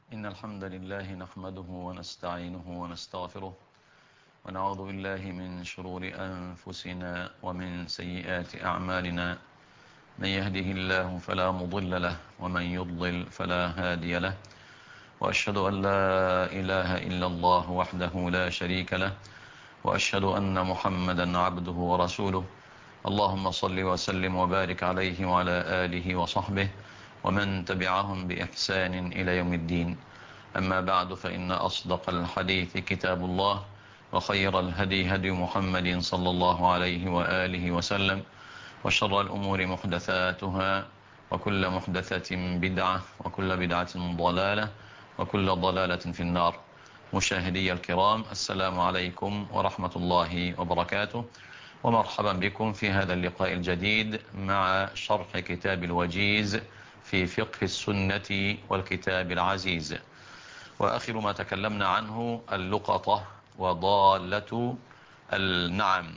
إن الحمد لله نحمده ونستعينه ونستغفره ونعوذ بالله من شرور أنفسنا ومن سيئات أعمالنا. من يهده الله فلا مضل له ومن يضلل فلا هادي له، وأشهد أن لا إله إلا الله وحده لا شريك له، وأشهد أن محمدا عبده ورسوله. اللهم صل وسلم وبارك عليه وعلى آله وصحبه ومن تبعهم بإحسان إلى يوم الدين. أما بعد، فإن أصدق الحديث كتاب الله، وخير الهدي هدي محمد صلى الله عليه وآله وسلم، وشر الأمور محدثاتها، وكل محدثة بدعة، وكل بدعة ضلالة، وكل ضلالة في النار. مشاهدي الكرام، السلام عليكم ورحمة الله وبركاته، ومرحبا بكم في هذا اللقاء الجديد مع شرح كتاب الوجيز في فقه السنة والكتاب العزيز. وآخر ما تكلمنا عنه اللقطة وضالة النعم.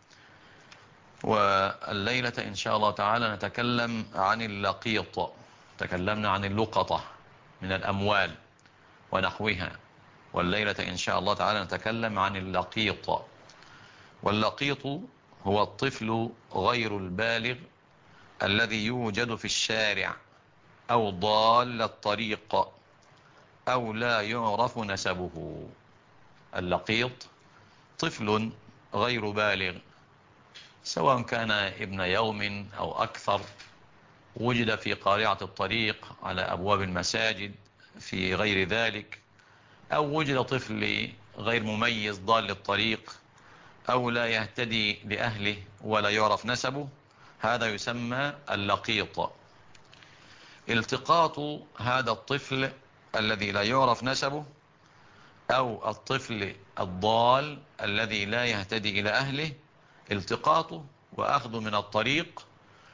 والليلة إن شاء الله تعالى نتكلم عن اللقيط. تكلمنا عن اللقطة من الأموال ونحوها، والليلة إن شاء الله تعالى نتكلم عن اللقيط. واللقيط هو الطفل غير البالغ الذي يوجد في الشارع أو ضال الطريق أو لا يعرف نسبه. اللقيط طفل غير بالغ، سواء كان ابن يوم أو أكثر، وجد في قارعة الطريق، على أبواب المساجد، في غير ذلك، أو وجد طفل غير مميز ضال الطريق أو لا يهتدي لأهله ولا يعرف نسبه. هذا يسمى اللقيط. التقاط هذا الطفل الذي لا يعرف نسبه أو الطفل الضال الذي لا يهتدي إلى أهله، التقاطه وأخذه من الطريق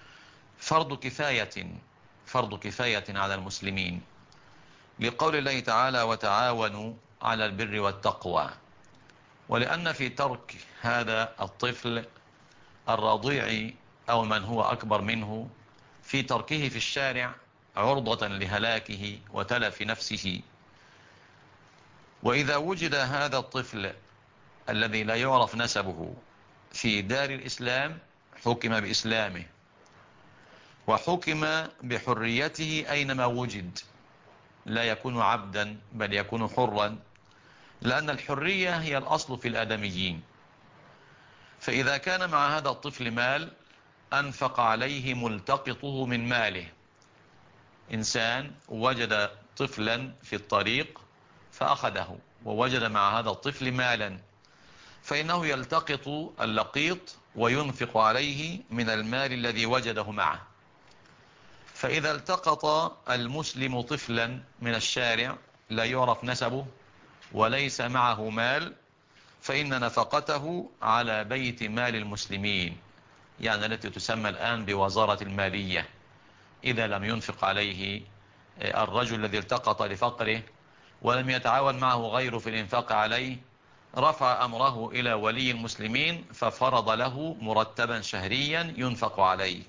فرض كفاية على المسلمين، لقول الله تعالى: وتعاونوا على البر والتقوى. ولأن في ترك هذا الطفل الرضيع أو من هو أكبر منه، في تركه في الشارع عرضة لهلاكه وتلف نفسه. وإذا وجد هذا الطفل الذي لا يعرف نسبه في دار الإسلام، حكم بإسلامه وحكم بحريته أينما وجد، لا يكون عبدا بل يكون حرا، لأن الحرية هي الأصل في الآدميين. فإذا كان مع هذا الطفل مال، أنفق عليه ملتقطه من ماله. إنسان وجد طفلا في الطريق فأخذه، ووجد مع هذا الطفل مالا، فإنه يلتقط اللقيط وينفق عليه من المال الذي وجده معه. فإذا التقط المسلم طفلا من الشارع لا يعرف نسبه وليس معه مال، فإن نفقته على بيت مال المسلمين، يعني التي تسمى الآن بوزارة المالية. إذا لم ينفق عليه الرجل الذي التقط لفقره ولم يتعاون معه غيره في الإنفاق عليه، رفع أمره إلى ولي المسلمين ففرض له مرتبا شهريا ينفق عليه.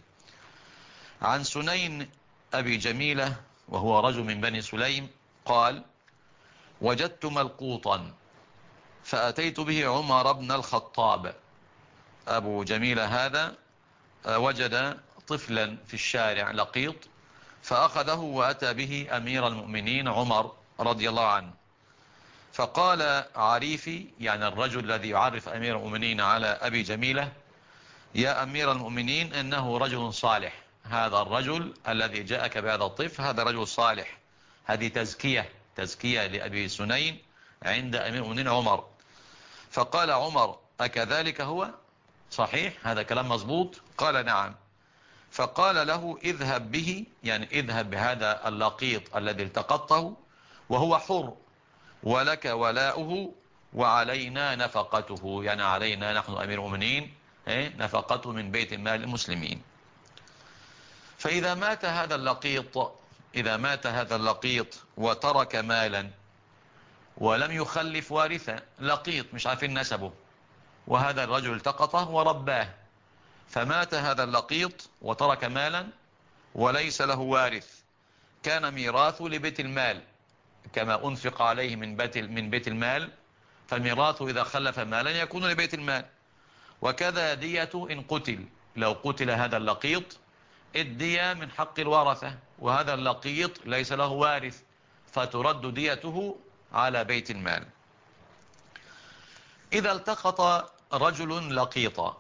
عن سنين أبي جميلة، وهو رجل من بني سليم، قال: وجدت ملقوطا فأتيت به عمر بن الخطاب. أبو جميلة هذا وجد طفلا في الشارع لقيط، فأخذه وأتى به أمير المؤمنين عمر رضي الله عنه. فقال عريفي، يعني الرجل الذي يعرف أمير المؤمنين على أبي جميلة: يا أمير المؤمنين، إنه رجل صالح. هذا الرجل الذي جاءك بهذا الطفل هذا رجل صالح. هذه تزكية لأبي سنين عند أمير المؤمنين عمر. فقال عمر: أكذلك هو؟ صحيح هذا كلام مظبوط؟ قال: نعم. فقال له: اذهب به، يعني اذهب بهذا اللقيط الذي التقطه وهو حر، ولك ولاؤه وعلينا نفقته، يعني علينا نحن أمير المؤمنين نفقته من بيت المال المسلمين. فإذا مات هذا اللقيط، وترك مالا ولم يخلف وارثا، لقيط مش عارفين نسبه، وهذا الرجل التقطه ورباه، فمات هذا اللقيط وترك مالا وليس له وارث، كان ميراثه لبيت المال، كما أنفق عليه من بيت المال، فالميراث إذا خلف مالا يكون لبيت المال. وكذا دية إن قتل، لو قتل هذا اللقيط الدية من حق الورثة، وهذا اللقيط ليس له وارث، فترد ديته على بيت المال. إذا التقط رجل لقيطا،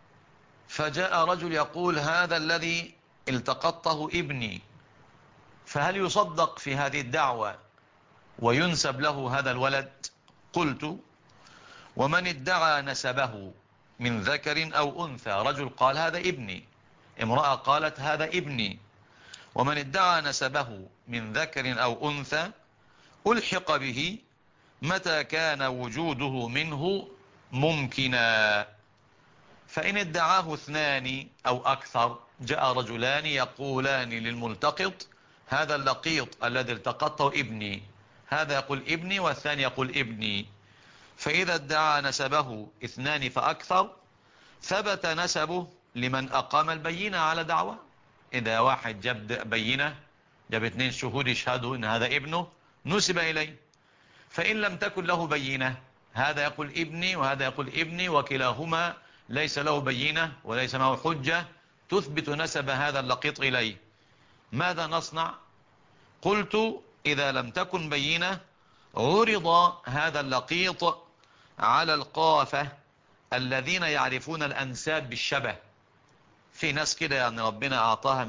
فجاء رجل يقول هذا الذي التقطه ابني، فهل يصدق في هذه الدعوة وينسب له هذا الولد؟ قلت: ومن ادعى نسبه من ذكر أو أنثى، رجل قال هذا ابني، امرأة قالت هذا ابني، ومن ادعى نسبه من ذكر أو أنثى ألحق به متى كان وجوده منه ممكنا. فإن ادعاه اثنان أو أكثر، جاء رجلان يقولان للملتقط هذا اللقيط الذي التقطه ابني، هذا يقول ابني والثاني يقول ابني، فإذا ادعى نسبه اثنان فأكثر ثبت نسبه لمن أقام البينة على دعوة. إذا واحد جاب بينة، جاب 2 شهود يشهدوا إن هذا ابنه، نسب إليه. فإن لم تكن له بينة، هذا يقول ابني وهذا يقول ابني، وكلاهما ليس له بينة وليس معه حجة تثبت نسب هذا اللقيط إليه، ماذا نصنع؟ قلت: إذا لم تكن بينة عرض هذا اللقيط على القافة الذين يعرفون الأنساب بالشبه. في ناس كده يعني ربنا أعطاها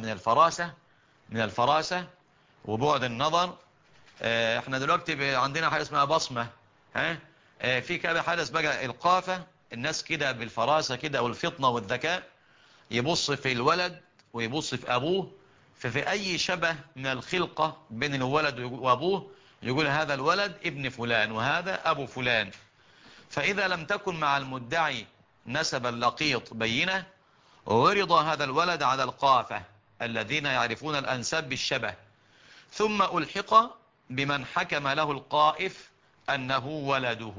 من الفراسة وبعد النظر. احنا دلوقتي عندنا حاجة اسمها بصمة، في كده حدث بقى القافة، الناس كده بالفراسة كده والفطنة والذكاء يبص في الولد ويبص في أبوه، ففي أي شبه من الخلقة بين الولد وأبوه يقول هذا الولد ابن فلان وهذا أبو فلان. فإذا لم تكن مع المدعي نسب اللقيط بينة عرض هذا الولد على القافة الذين يعرفون الأنساب بالشبه، ثم ألحق بمن حكم له القائف أنه ولده.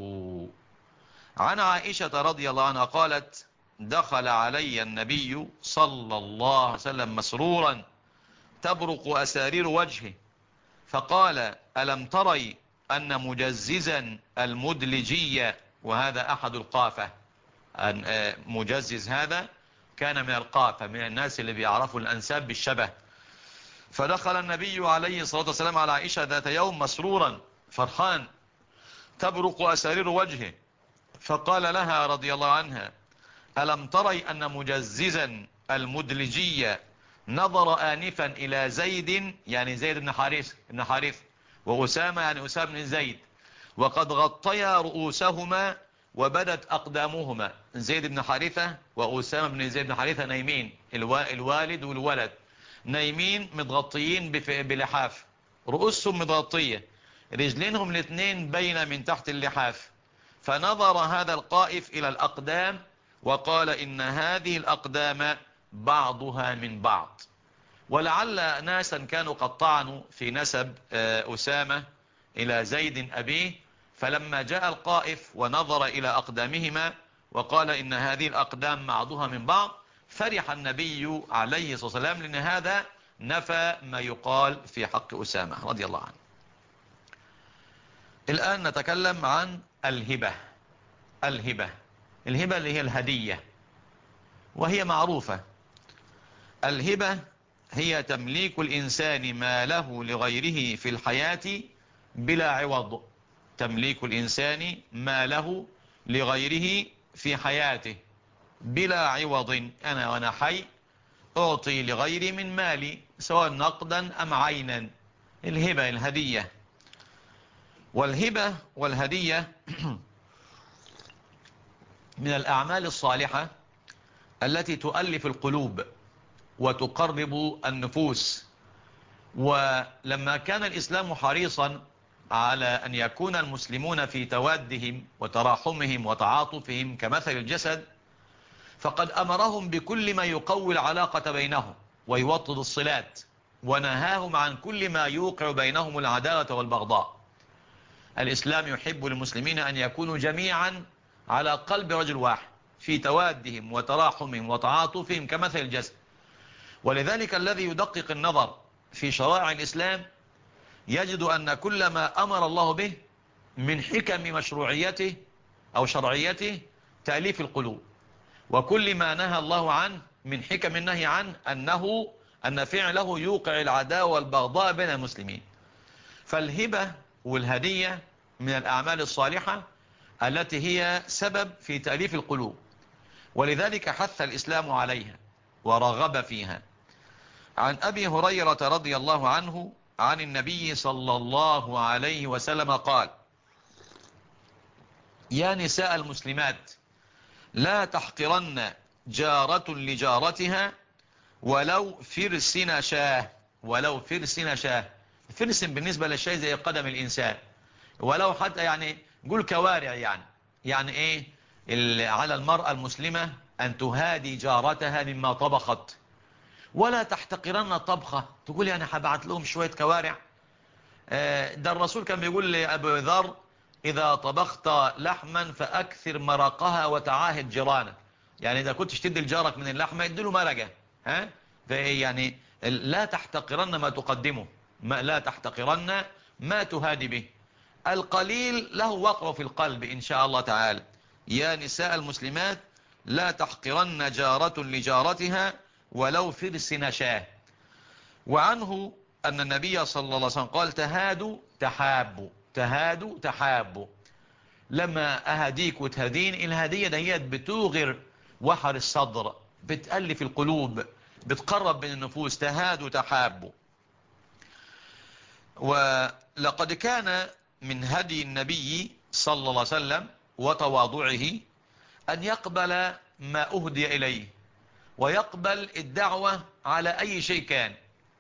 عن عائشة رضي الله عنها قالت: دخل علي النبي صلى الله عليه وسلم مسرورا تبرق أسارير وجهه، فقال: ألم تري أن مجززا المدلجية، وهذا أحد القافة، مجزز هذا كان من القافة، من الناس اللي بيعرفوا الأنساب بالشبه. فدخل النبي عليه الصلاة والسلام على عائشة ذات يوم مسرورا فرحان تبرق أسارير وجهه، فقال لها رضي الله عنها: ألم تري أن مجززا المدلجية نظر آنفا إلى زيد، يعني زيد بن حارث وأسامة يعني أسامة بن زيد، وقد غطيا رؤوسهما وبدت أقدامهما. زيد بن حارثة وأسامة بن زيد بن حارثة نايمين، الوالد والولد نايمين متغطيين بلحاف، رؤوسهم متغطية، رجلينهم الاثنين بين من تحت اللحاف. فنظر هذا القائف إلى الأقدام وقال: إن هذه الأقدام بعضها من بعض. ولعل ناسا كانوا قد طعنوا في نسب أسامة إلى زيد أبيه، فلما جاء القائف ونظر إلى أقدامهما وقال إن هذه الأقدام بعضها من بعض، فرح النبي عليه الصلاة والسلام، لأن هذا نفى ما يقال في حق أسامة رضي الله عنه. الآن نتكلم عن الهبة. الهبة اللي هي الهدية، وهي معروفة. الهبة هي تمليك الإنسان ما له لغيره في الحياة بلا عوض. تمليك الإنسان ما له لغيره في حياته بلا عوض. أنا وأنا حي أعطي لغيري من مالي سواء نقدا أم عينا. الهبة الهدية. والهبة والهدية من الأعمال الصالحة التي تؤلف القلوب وتقرب النفوس. ولما كان الإسلام حريصا على أن يكون المسلمون في توادهم وتراحمهم وتعاطفهم كمثل الجسد، فقد أمرهم بكل ما يقوي العلاقة بينهم ويوطد الصلات، ونهاهم عن كل ما يوقع بينهم العداوة والبغضاء. الإسلام يحب للمسلمين أن يكونوا جميعا على قلب رجل واحد في توادهم وتراحمهم وتعاطفهم كمثل الجسد. ولذلك الذي يدقق النظر في شرائع الإسلام يجد أن كل ما أمر الله به من حكم مشروعيته أو شرعيته تأليف القلوب، وكل ما نهى الله عنه من حكم النهي عنه أن فعله يوقع العداوة والبغضاء بين المسلمين. فالهبة والهدية من الأعمال الصالحة التي هي سبب في تأليف القلوب، ولذلك حث الإسلام عليها ورغب فيها. عن أبي هريرة رضي الله عنه عن النبي صلى الله عليه وسلم قال: يا نساء المسلمات لا تحقرن جارة لجارتها ولو فرسن شاه. ولو فرسن شاه، فرسن بالنسبة للشيء زي قدم الإنسان، ولو حتى يعني قول كوارع، يعني ايه على المرأة المسلمة أن تهادي جارتها مما طبخت، ولا تحتقرن طبخة تقول يعني هبعت لهم شوية كوارع. ده الرسول كان بيقول لأبو ذر: إذا طبخت لحما فأكثر مرقها وتعاهد جيرانك. يعني إذا كنت تدي لجارك من اللحمة اديله مرقة، ها؟ يعني لا تحتقرن ما تقدمه، لا تحتقرن ما تهادي به. القليل له وقع في القلب إن شاء الله تعالى. يا نساء المسلمات لا تحقرن جارة لجارتها ولو فرس نشاه. وعنه أن النبي صلى الله عليه وسلم قال: تهادوا تحابوا، تهادوا تحابوا. لما أهديك وتهدين، الهدية دهيت بتوغر وحر الصدر، بتألف القلوب، بتقرب بين النفوس. تهادوا تحابوا. ولقد كان من هدي النبي صلى الله عليه وسلم وتواضعه أن يقبل ما أهدي إليه، ويقبل الدعوة على أي شيء كان.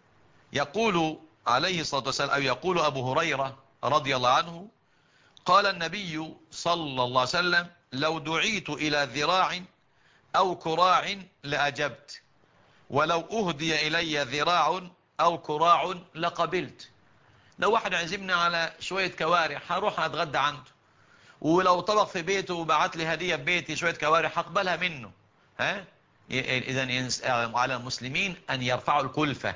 يقول عليه الصلاة والسلام، أو يقول أبو هريرة رضي الله عنه: قال النبي صلى الله عليه وسلم: لو دعيت إلى ذراع أو كراع لأجبت، ولو أهدي إلي ذراع أو كراع لقبلت. لو واحد عزمني على شوية كوارع هروح أتغدى عنده، ولو طبخ في بيته وبعت لي هدية ببيتي شوية كوارع هقبلها منه. ها؟ إذن على المسلمين أن يرفعوا الكلفة.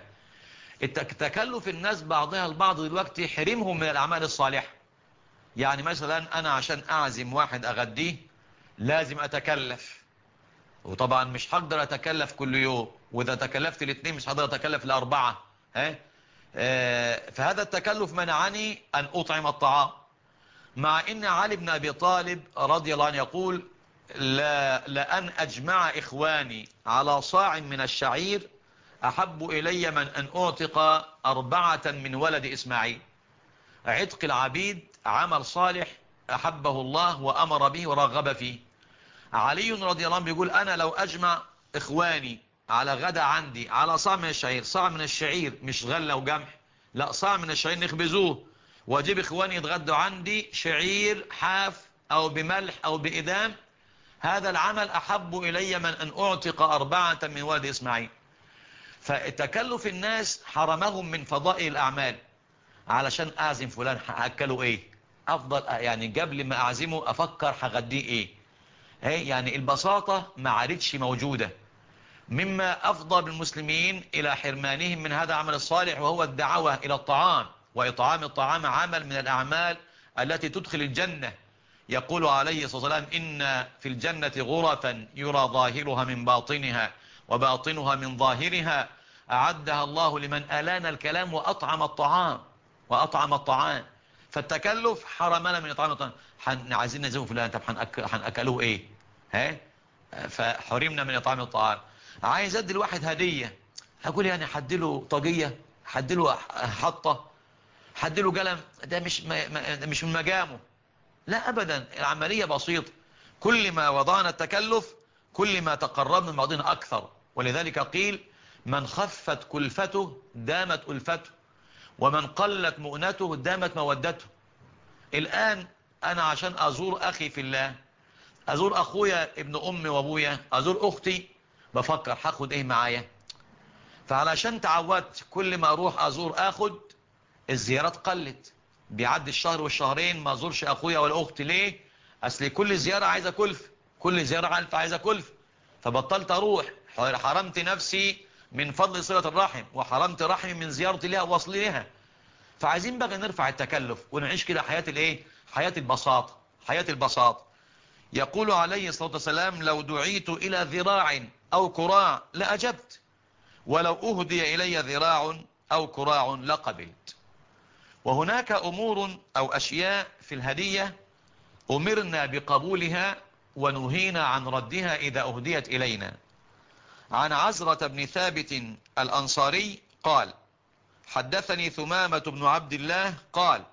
تكلف الناس بعضها البعض دلوقتي حرمهم من الأعمال الصالحة. يعني مثلا أنا عشان أعزم واحد أغديه لازم أتكلف، وطبعا مش هقدر أتكلف كل يوم، وإذا تكلفت الاثنين مش هقدر أتكلف الأربعة. ها؟ فهذا التكلف منعني أن أطعم الطعام، مع إن علي بن أبي طالب رضي الله عنه يقول: لأن أجمع إخواني على صاع من الشعير أحب إلي من أن أعتق 4 من ولد إسماعيل. عتق العبيد عمل صالح أحبه الله وأمر به ورغب فيه. علي رضي الله عنه بيقول: أنا لو أجمع إخواني على غدا عندي على صاع من الشعير، صاع من الشعير مش غلة وجمح، لا، صاع من الشعير نخبزوه، واجيب إخواني يتغدوا عندي شعير حاف أو بملح أو بإدام، هذا العمل أحب إلي من أن أعتق 4 من ولد إسماعيل. فتكلف الناس حرمهم من فضائل الأعمال. علشان أعزم فلان هأكله إيه؟ أفضل يعني قبل ما أعزمه أفكر هغديه إيه؟ يعني البساطة ما عادتش موجودة، مما أفضى بالمسلمين إلى حرمانهم من هذا العمل الصالح، وهو الدعوة إلى الطعام. وإطعام الطعام عمل من الأعمال التي تدخل الجنة. يقول عليه الصلاة والسلام: إن في الجنة غرفا يرى ظاهرها من باطنها وباطنها من ظاهرها، أعدها الله لمن ألان الكلام وأطعم الطعام. وأطعم الطعام. فالتكلف حرمنا من إطعام الطعام. عايزين نزوه فلان، طب هنأكلوه إيه؟ ها؟ فحرمنا من إطعام الطعام. عايز أدي الواحد هدية، هقول يعني حدله طاقية، حدله حطة، حدله قلم، ده مش من مقامه. لا أبدا، العملية بسيطة. كل ما وضعنا التكلف كل ما تقربنا من بعضنا أكثر. ولذلك قيل: من خفت كلفته دامت ألفته، ومن قلت مؤنته دامت مودته. الآن أنا عشان أزور أخي في الله، أزور أخويا ابن أمي وأبويا، أزور أختي، بفكر هاخد إيه معايا. فعلشان تعودت كل ما أروح أزور أخد، الزيارات قلت، بيعدي الشهر والشهرين ما أزورش أخويا ولا أختي. ليه؟ أصل كل زيارة عايزة كلف، كل زيارة عايزة كلف، فبطلت أروح. حرمت نفسي من فضل صلة الرحم، وحرمت رحمي من زيارتي لها ووصلي لها. فعايزين بقى نرفع التكلف ونعيش كده حياة الايه، حياة البساطة، حياة البساطة. يقول عليه الصلاة والسلام: لو دعيت إلى ذراع أو كراع لأجبت، ولو أهدي إلي ذراع أو كراع لقبلت. وهناك أمور أو أشياء في الهدية أمرنا بقبولها ونهينا عن ردها إذا أهديت إلينا. عن عزرة بن ثابت الأنصاري قال: حدثني ثمامة بن عبد الله قال: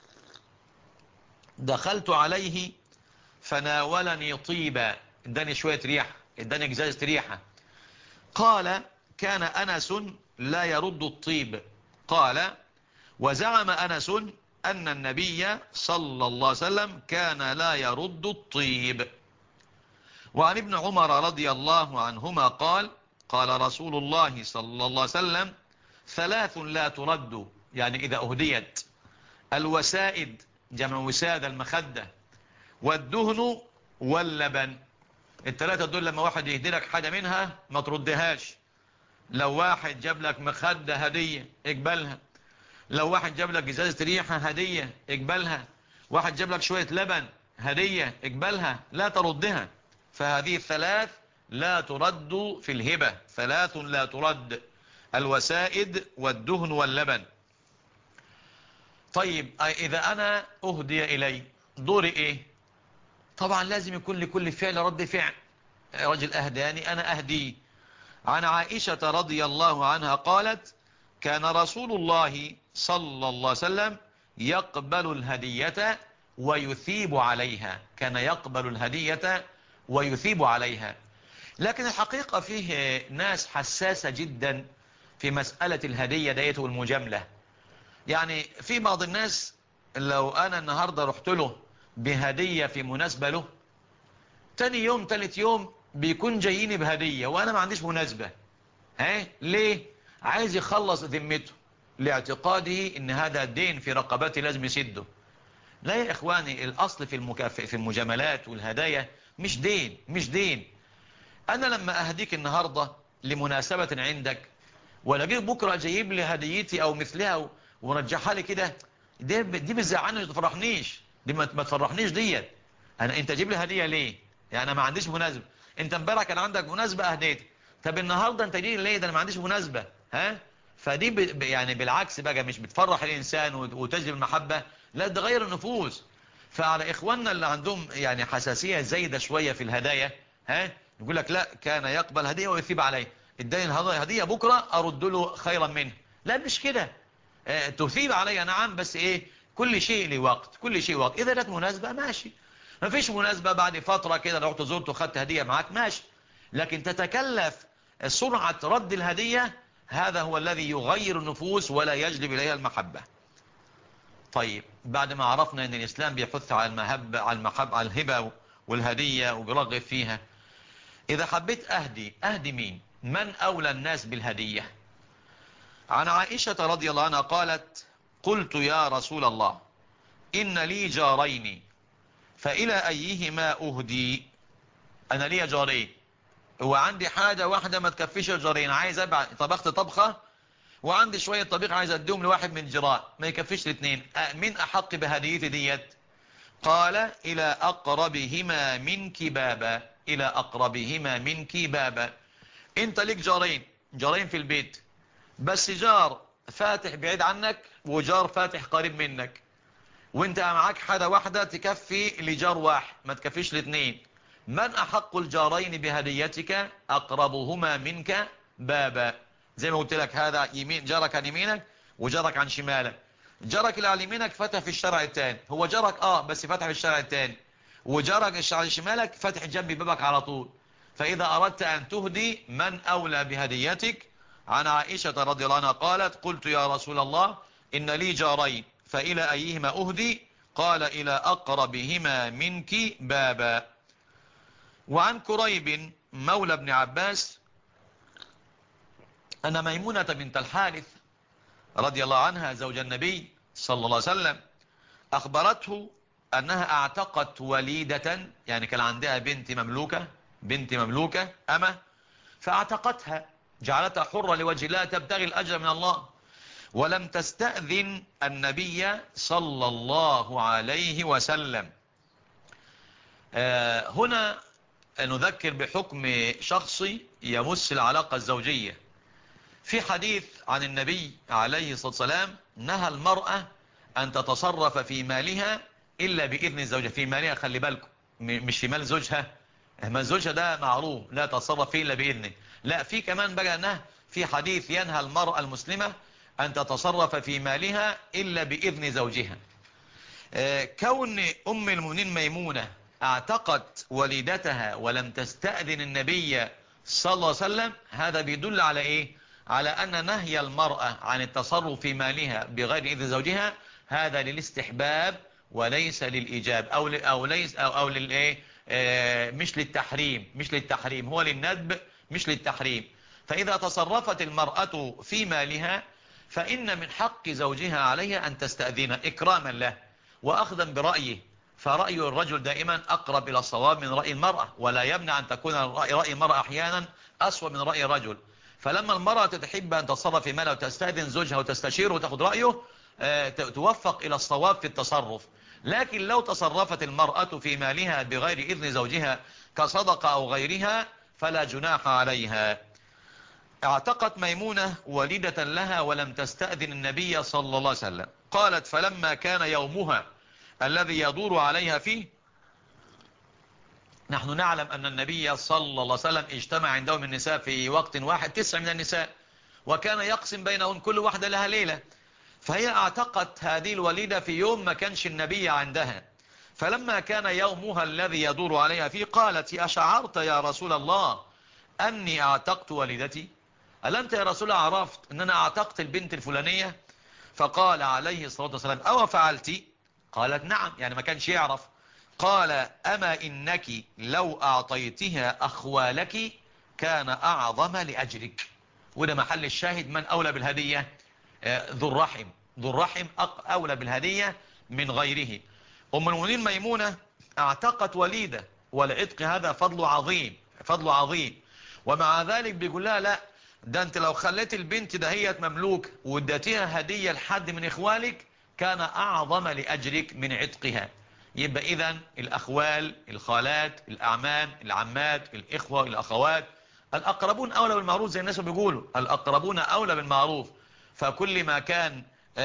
دخلت عليه فناولني طيبا، اداني شوية ريحة، اداني جزازة ريحة. قال: كان أنس لا يرد الطيب. قال: وزعم أنس أن النبي صلى الله عليه وسلم كان لا يرد الطيب. وعن ابن عمر رضي الله عنهما قال: قال رسول الله صلى الله عليه وسلم: ثلاث لا ترد، يعني إذا أهديت: الوسائد، جمع وسادة المخدة، والدهن، واللبن. الثلاثة دول لما واحد يهدي لك حاجة منها ما تردهاش. لو واحد جاب لك مخدة هدية اقبلها، لو واحد جاب لك ازازة ريحة هدية اقبلها، واحد جاب لك شوية لبن هدية اقبلها، لا تردها. فهذه الثلاث لا ترد في الهبة، ثلاث لا ترد: الوسائد والدهن واللبن. طيب إذا أنا أهدي إلي دوري إيه؟ طبعا لازم يكون لكل فعل رد فعل. رجل أهداني أنا أهديه. عن عائشة رضي الله عنها قالت: كان رسول الله صلى الله عليه وسلم يقبل الهدية ويثيب عليها، كان يقبل الهدية ويثيب عليها. لكن الحقيقة فيه ناس حساسة جدا في مسألة الهدية ديت والمجاملة. يعني في بعض الناس لو أنا النهاردة رحت له بهدية في مناسبة له، تاني يوم تالت يوم بيكون جاييني بهدية وأنا ما عنديش مناسبة. ليه؟ عايز يخلص ذمته لاعتقاده ان هذا دين في رقبته لازم يسده. لا يا اخواني، الاصل في المكافئ في المجاملات والهدايا مش دين، مش دين. انا لما اهديك النهاردة لمناسبة عندك، ولا جيب بكرة جايب لي هديتي او مثلها ورجعها لي كده، دي بتزعلني، ما تفرحنيش، دي ما تفرحنيش ديت. انت جيب لي هدية ليه؟ يعني انا ما عنديش مناسبة. انت امبارح كان عندك مناسبة اهديتك، طب النهاردة انت جاي ليه؟ ده انا ما عنديش مناسبة. فدي يعني بالعكس بقى، مش بتفرح الانسان وتجلب المحبة، لا ده غير النفوس. فعلى اخواننا اللي عندهم يعني حساسية زايدة شوية في الهدايا، يقول لك لا كان يقبل هدية ويثيب عليه، اداني هدية بكرة ارد له خيرا منه. لا مش كده. تثيب علي نعم، بس ايه، كل شيء له وقت، كل شيء وقت. اذا كانت مناسبة ماشي، ما فيش مناسبة بعد فترة كده رحت زرته وخدت هدية معاك ماشي. لكن تتكلف سرعة رد الهدية، هذا هو الذي يغير النفوس ولا يجلب إليها المحبة. طيب بعد ما عرفنا ان الاسلام بيحث على المحبة، على الهبة والهدية وبيرغب فيها، اذا حبيت اهدي مين؟ من اولى الناس بالهدية؟ عن عائشة رضي الله عنها قالت: قلت يا رسول الله إن لي جارين فإلى أيهما أهدي؟ أنا لي جارين وعندي حاجة واحدة ما تكفيش الجارين، عايز أبعد طبخت طبخة وعندي شوية طبيخ عايز أديهم لواحد من الجيران، ما يكفيش الاثنين، من أحق بهديتي ديت؟ قال: إلى أقربهما منك بابا، إلى أقربهما منك بابا. أنت ليك جارين في البيت، بس جار فاتح بعيد عنك وجار فاتح قريب منك، وانت معاك حاجة واحدة تكفي لجار واحد ما تكفيش الاثنين. من أحق الجارين بهديتك؟ أقربهما منك بابا. زي ما قلت لك، هذا يمين جارك عن يمينك وجارك عن شمالك. جارك اللي عن يمينك فتح في الشارع الثاني، هو جارك بس فتح في الشارع الثاني، وجارك عن شمالك فتح جنب بابك على طول. فإذا أردت أن تهدي، من أولى بهديتك؟ عن عائشة رضي الله عنها قالت: قلت يا رسول الله إن لي جارين فإلى أيهما أهدي؟ قال: إلى أقربهما منك بابا. وعن كريب مولى ابن عباس أن ميمونة بنت الحارث رضي الله عنها زوج النبي صلى الله عليه وسلم أخبرته أنها اعتقت وليدة، يعني كان عندها بنت مملوكة أما، فاعتقتها، جعلتها حرة لوجه الله تبتغي الأجر من الله. ولم تستأذن النبي صلى الله عليه وسلم. هنا نذكر بحكم شخصي يمس العلاقة الزوجية. في حديث عن النبي عليه الصلاة والسلام نهى المرأة أن تتصرف في مالها إلا بإذن زوجها. في مالها خلي بالكم، مش في مال زوجها. مال زوجها ده معروف لا تتصرف فيه إلا بإذنه. لا، في كمان بقى نهى في حديث ينهى المرأة المسلمة أن تتصرف في مالها إلا بإذن زوجها. كون أم المؤمنين ميمونة اعتقت وليدتها ولم تستأذن النبي صلى الله عليه وسلم، هذا بيدل على إيه؟ على أن نهي المرأة عن التصرف في مالها بغير إذن زوجها هذا للاستحباب وليس للإيجاب، أو ليس أو للإيه، مش للتحريم، هو للندب مش للتحريم. فإذا تصرفت المرأة في مالها فإن من حق زوجها عليها أن تستأذن إكراما له وأخذا برأيه، فرأي الرجل دائما أقرب إلى الصواب من رأي المرأة، ولا يمنع أن تكون رأي المرأة أحيانا أسوأ من رأي الرجل. فلما المرأة تحب أن تتصرف في مالها وتستأذن زوجها وتستشيره وتأخذ رأيه توفق إلى الصواب في التصرف. لكن لو تصرفت المرأة في مالها بغير إذن زوجها كصدقة أو غيرها فلا جناح عليها. اعتقت ميمونة والدة لها ولم تستأذن النبي صلى الله عليه وسلم. قالت فلما كان يومها الذي يدور عليها فيه، نحن نعلم أن النبي صلى الله عليه وسلم اجتمع عنده من النساء في وقت واحد 9 من النساء، وكان يقسم بينهن كل واحدة لها ليلة، فهي اعتقت هذه الوليدة في يوم ما كانش النبي عندها. فلما كان يومها الذي يدور عليها فيه قالت أشعرت يا رسول الله أني اعتقت والدتي؟ هل أنت يا رسول الله عرفت أن أنا اعتقت البنت الفلانية؟ فقال عليه الصلاة والسلام أو فعلتي؟ قالت نعم، يعني ما كانش يعرف. قال أما إنك لو أعطيتها أخوالك كان أعظم لأجرك. وده محل الشاهد، من أولى بالهدية؟ ذو الرحم. ذو الرحم أولى بالهدية من غيره. أم المؤمنين ميمونة اعتقت وليدة، والعتق هذا فضل عظيم، فضل عظيم. ومع ذلك بيقول لها لا، ده انت لو خليت البنت دهيت مملوك واديتيها هدية لحد من اخوالك كان اعظم لاجرك من عتقها. يبقى اذا الاخوال، الخالات، الاعمام، العمات، الاخوة، الاخوات، الاقربون اولى بالمعروف، زي الناس ما بيقولوا الاقربون اولى بالمعروف. فكل ما كان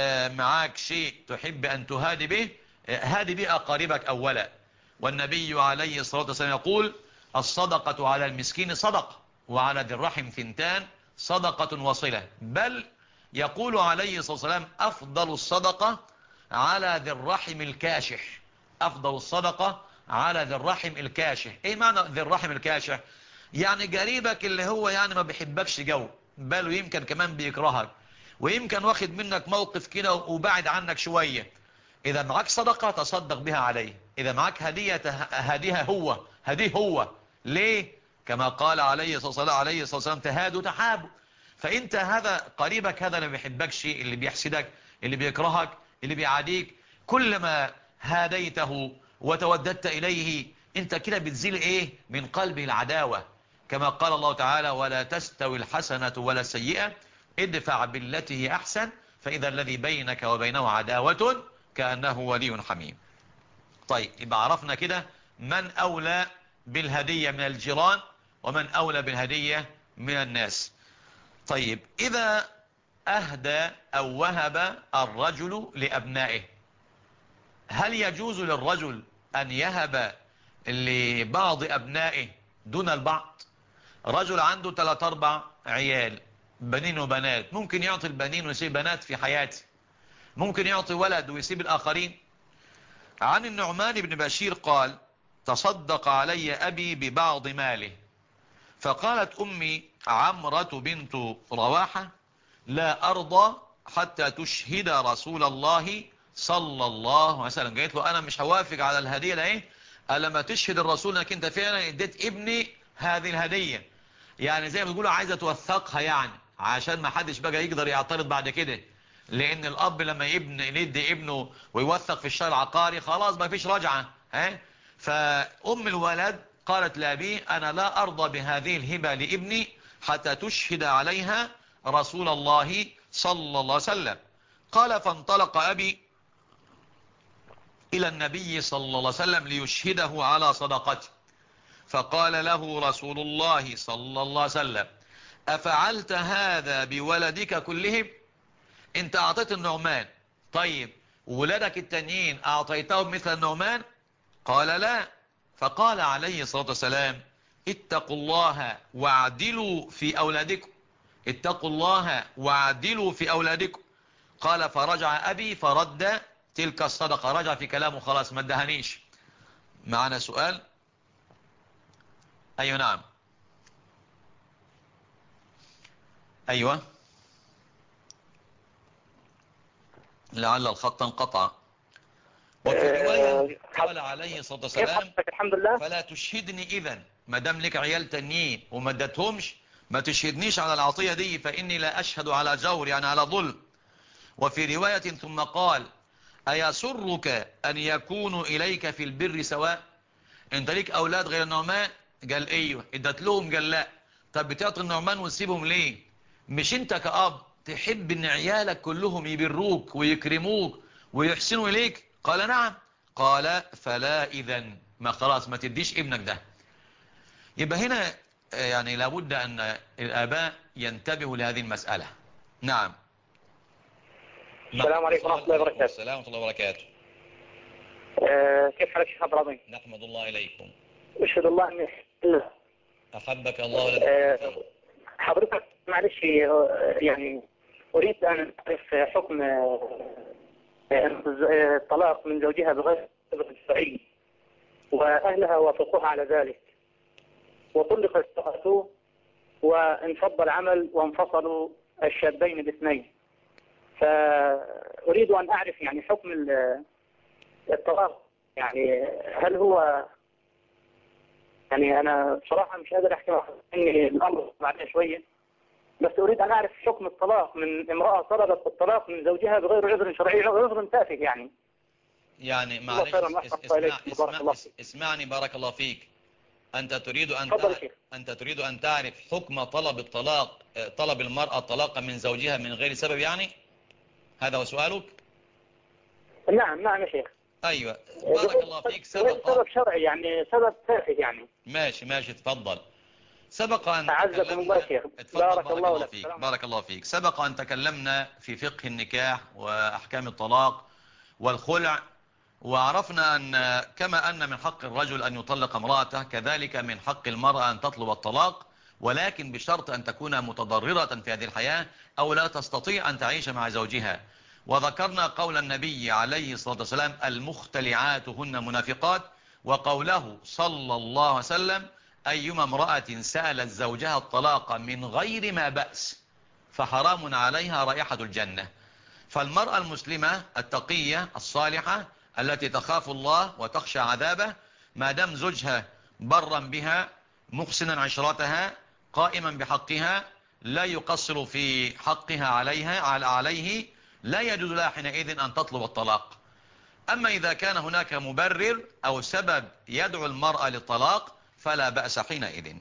معاك شيء تحب ان تهادي به، هادي به اقاربك اولا. والنبي عليه الصلاة والسلام يقول الصدقة على المسكين صدقة، وعلى ذي الرحم ثنتان صدقة وصلة. بل يقول عليه الصلاة والسلام أفضل الصدقة على ذي الرحم الكاشح. أفضل الصدقة على ذي الرحم الكاشح. إيه معنى ذي الرحم الكاشح؟ يعني قريبك اللي هو يعني ما بيحبكش جو، بل ويمكن كمان بيكرهك، ويمكن واخد منك موقف كده وبعد عنك شوية. إذا معك صدقة تصدق بها عليه، إذا معك هدية هديها هو، هديه هو. ليه؟ كما قال عليه الصلاة والسلام تهادوا تحابوا. فانت هذا قريبك هذا اللي بيحبكش، اللي بيحسدك، اللي بيكرهك، اللي بيعاديك، كلما هاديته وتوددت اليه انت كده بتزيل ايه من قلبه العداوة. كما قال الله تعالى ولا تستوي الحسنة ولا السيئة ادفع بالتي هي احسن فاذا الذي بينك وبينه عداوة كأنه ولي حميم. طيب يبقى عرفنا كده من أولى بالهدية من الجيران ومن أولى بالهدية من الناس. طيب إذا أهدى أو وهب الرجل لأبنائه، هل يجوز للرجل أن يهب لبعض أبنائه دون البعض؟ رجل عنده 3-4 عيال بنين وبنات، ممكن يعطي البنين ويسيب بنات في حياته، ممكن يعطي ولد ويسيب الآخرين. عن النعمان بن بشير قال تصدق علي أبي ببعض ماله، فقالت أمي عمرة بنت رواحة لا أرضى حتى تشهد رسول الله صلى الله عليه وسلم. قالت له أنا مش هوافق على الهدية لإيه ألما تشهد الرسول أنك أنت فعلا اديت ابني هذه الهدية. يعني زي ما بتقولوا عايزة توثقها، يعني عشان ما حدش بقى يقدر يعترض بعد كده. لان الاب لما يدي ابنه ويوثق في الشهر العقاري خلاص ما فيش رجعة. فام الولد قالت لابي انا لا ارضى بهذه الهبة لابني حتى تشهد عليها رسول الله صلى الله عليه وسلم. قال فانطلق أبي إلى النبي صلى الله عليه وسلم ليشهده على صدقته، فقال له رسول الله صلى الله عليه وسلم أفعلت هذا بولدك كلهم؟ انت أعطيت النعمان، طيب ولدك التانيين أعطيتهم مثل النعمان؟ قال لا. فقال عليه الصلاة والسلام اتقوا الله واعدلوا في أولادكم، اتقوا الله واعدلوا في أولادكم. قال فرجع أبي فرد تلك الصدقة، رجع في كلامه خلاص ما ادهنيش. معنا سؤال؟ أيوة نعم. أيوة لعل الخط انقطع. وفي رواية قال عليه الصلاة والسلام الحمد لله. فلا تشهدني إذن، ما دام لك عيال تانيين وما ادتهمش ما تشهدنيش على العطية دي، فإني لا أشهد على جور يعني على ظلم. وفي رواية ثم قال أيسرك أن يكونوا إليك في البر سواء؟ انت ليك أولاد غير النعمان؟ قال ايوه. ادت لهم؟ قال لا. طب بتعطي النعمان وتسيبهم ليه؟ مش انت كأب تحب ان عيالك كلهم يبروك ويكرموك ويحسنوا اليك؟ قال نعم. قال فلا اذن، ما خلاص ما تديش ابنك ده. يبقى هنا يعني لابد ان الاباء ينتبهوا لهذه المسألة. نعم. السلام عليكم ورحمة الله وبركاته. السلام ورحمة الله وبركاته. كيف حالك شيخ عبد العظيم؟ نحمد الله إليكم. أشهد الله أني أحبك الله ولدك. حضرتك معلش يعني أريد أن أعرف حكم الطلاق من زوجها بغير سبب شرعي، وأهلها وافقوها على ذلك، وطلقت امرأته وانفض العمل وانفصلوا الشابين الاثنين. فأريد أن أعرف يعني حكم الطلاق، يعني هل هو يعني أنا بصراحة مش قادر أحكي إني الأمر بعدها شوية، بس أريد أن أعرف حكم الطلاق من امرأة طلبت الطلاق من زوجها بغير عذر شرعي، عذر تافه يعني معلش اسمعني بارك الله فيك. أنت تريد أن تعرف حكم طلب الطلاق، طلب المرأة الطلاق من زوجها من غير سبب يعني؟ هذا هو سؤالك؟ نعم يا شيخ. أيوة بارك الله فيك. سبب شرعي يعني سبب تافه يعني. ماشي تفضل. سبق أن أعزكم الله شيخ. بارك الله فيك. بارك الله فيك. سبق أن تكلمنا في فقه النكاح وأحكام الطلاق والخلع، وعرفنا أن كما أن من حق الرجل أن يطلق امرأته كذلك من حق المرأة أن تطلب الطلاق، ولكن بشرط أن تكون متضررة في هذه الحياة أو لا تستطيع أن تعيش مع زوجها. وذكرنا قول النبي عليه الصلاة والسلام المختلعات هن منافقات، وقوله صلى الله عليه وسلم أيما امرأة سألت زوجها الطلاق من غير ما بأس فحرام عليها رائحة الجنة. فالمرأة المسلمة التقية الصالحة التي تخاف الله وتخشى عذابه ما دام زوجها برا بها محسنا عشرتها قائما بحقها لا يقصر في حقها عليه لا يجوز لها حينئذ أن تطلب الطلاق. أما إذا كان هناك مبرر أو سبب يدعو المرأة للطلاق فلا بأس حينئذ.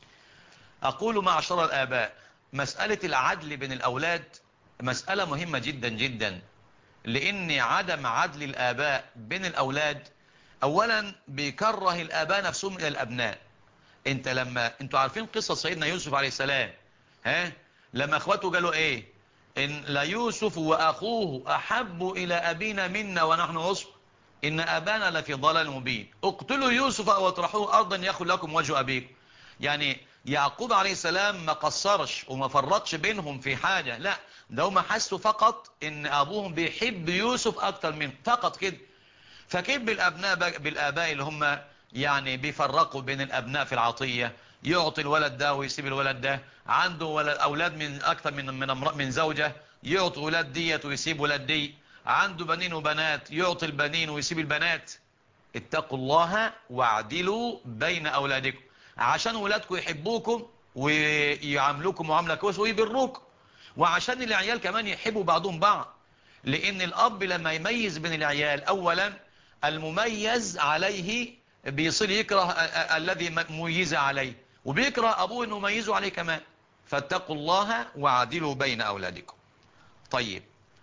أقول معشر الآباء مسألة العدل بين الأولاد مسألة مهمة جدا جدا، لأن عدم عدل الآباء بين الأولاد أولا بيكره الآباء نفسهم إلى الأبناء. انتوا عارفين قصة سيدنا يوسف عليه السلام، لما اخواته قالوا ايه؟ إن لا يوسف وأخوه أحب إلى أبينا منا ونحن عصب إن أبانا لفي ضلال مبين اقتلوا يوسف أو اطرحوه أرضا يخل لكم وجه أبيكم. يعني يعقوب عليه السلام ما قصرش وما فرطش بينهم في حاجة، لا ده هم حسوا فقط إن أبوهم بيحب يوسف أكتر منه فقط كده. فكيف بالآباء اللي هم يعني بيفرقوا بين الأبناء في العطية، يعطي الولد ده ويسيب الولد ده، عنده أولاد من أكثر من زوجة يعطي ولاد ديت ويسيب ولاد دي، عنده بنين وبنات يعطي البنين ويسيب البنات. اتقوا الله واعدلوا بين أولادكم عشان ولادكم يحبوكم ويعاملوكم معاملة كويسة ويبروكم، وعشان العيال كمان يحبوا بعضهم بعض. لأن الأب لما يميز بين العيال أولا المميز عليه بيصير يكره الذي مميز عليه وبيكره أبوه أنه ميزه عليه كمان. فاتقوا الله وعدلوا بين أولادكم. طيب،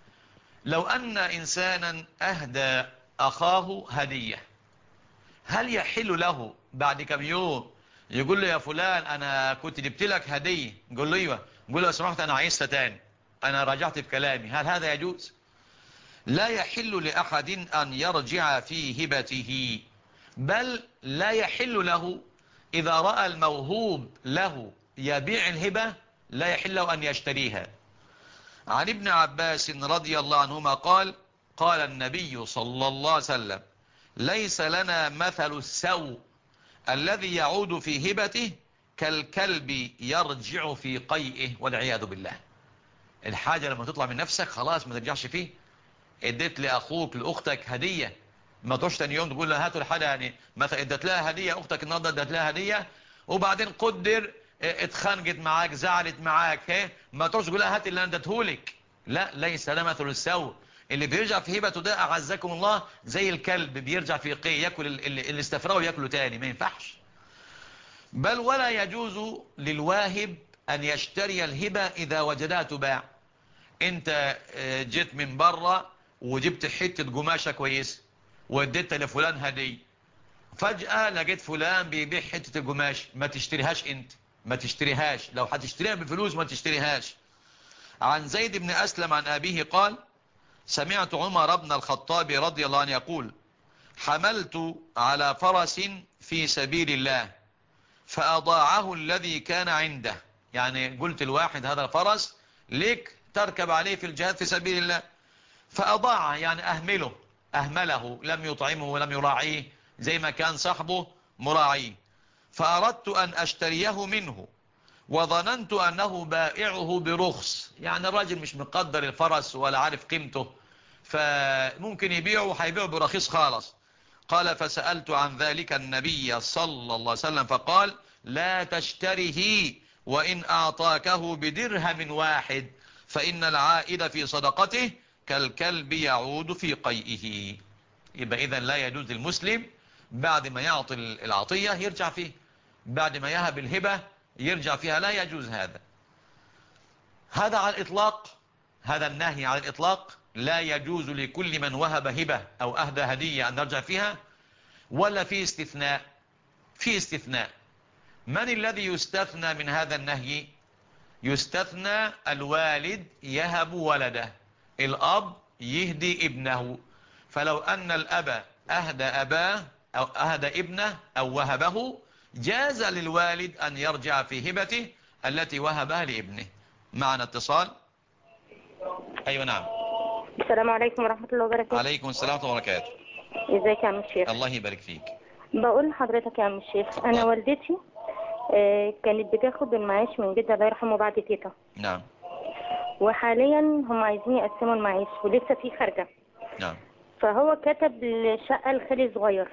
لو أن إنسانا أهدى أخاه هدية، هل يحل له بعد كم يوم يقول له يا فلان أنا كنت جبت لك هدية؟ يقول له أيوة. يقول له لو سمحت أنا عايزها تاني، أنا رجعت بكلامي. هل هذا يجوز؟ لا يحل لأحد أن يرجع في هبته، بل لا يحل له إذا رأى الموهوب له يبيع الهبة لا يحل له أن يشتريها. عن ابن عباس رضي الله عنهما قال: قال النبي صلى الله عليه وسلم: ليس لنا مثل السوء الذي يعود في هبته كالكلب يرجع في قيئه، والعياذ بالله. الحاجة لما تطلع من نفسك خلاص ما ترجعش فيه. اديت لأخوك لأختك هدية، ما تروحش تاني يوم تقول لها هاتوا الحاجة. يعني مثلا اديت لها هدية أختك النهارده، اديت لها هدية وبعدين قدر اتخانقت معاك، زعلت معاك، ما تروحش تقول لها هات اللي انا اديتهولك. لا، ليس ده مثل السوء. اللي بيرجع في هبته ده أعزكم الله زي الكلب بيرجع في قي ياكل اللي استفرغه وياكله تاني، ما ينفعش. بل ولا يجوز للواهب أن يشتري الهبة إذا وجدها تباع. انت جيت من بره وجبت حتة قماشة كويس واديتها لفلان هدية، فجأة لقيت فلان بيبيع حتة القماش، ما تشتريهاش انت، ما تشتريهاش. لو هتشتريها بفلوس ما تشتريهاش. عن زيد بن أسلم عن أبيه قال: سمعت عمر بن الخطاب رضي الله عنه يقول: حملت على فرس في سبيل الله فأضاعه الذي كان عنده. يعني قلت الواحد هذا الفرس ليك تركب عليه في الجهاد في سبيل الله، فأضاعه يعني أهمله، لم يطعمه ولم يراعيه زي ما كان صاحبه مراعيه. فأردت أن أشتريه منه وظننت أنه بائعه برخص، يعني الراجل مش مقدر الفرس ولا عارف قيمته، فممكن يبيعه، هيبيعه برخيص خالص. قال: فسألت عن ذلك النبي صلى الله عليه وسلم فقال: لا تشتره وإن أعطاكه بدرهم واحد، فإن العائد في صدقته كالكلب يعود في قيئه. يبقى إذن لا يجوز للمسلم بعد ما يعطي العطية يرجع فيه، بعد ما يهب الهبة يرجع فيها، لا يجوز هذا. هذا على الإطلاق، هذا النهي على الإطلاق. لا يجوز لكل من وهب هبة أو أهدى هدية أن يرجع فيها، ولا في استثناء؟ في استثناء. من الذي يستثنى من هذا النهي؟ يستثنى الوالد يهب ولده، الأب يهدي ابنه. فلو أن الأب أهدى أباه أو أهدى ابنه أو وهبه، جاز للوالد أن يرجع في هبته التي وهبها لابنه. معنا اتصال. أيوة نعم. السلام عليكم ورحمة الله وبركاته. عليكم السلام ورحمة الله وبركاته. ازيك يا عم الشيخ؟ الله يبارك فيك. بقول لحضرتك يا عم الشيخ، انا والدتي كانت بتاخد المعاش من جدة الله يرحمه بعد تيتا. نعم. وحاليا هم عايزين يقسموا المعاش ولسه في خارجة. نعم. فهو كتب الشقة لخالي صغير،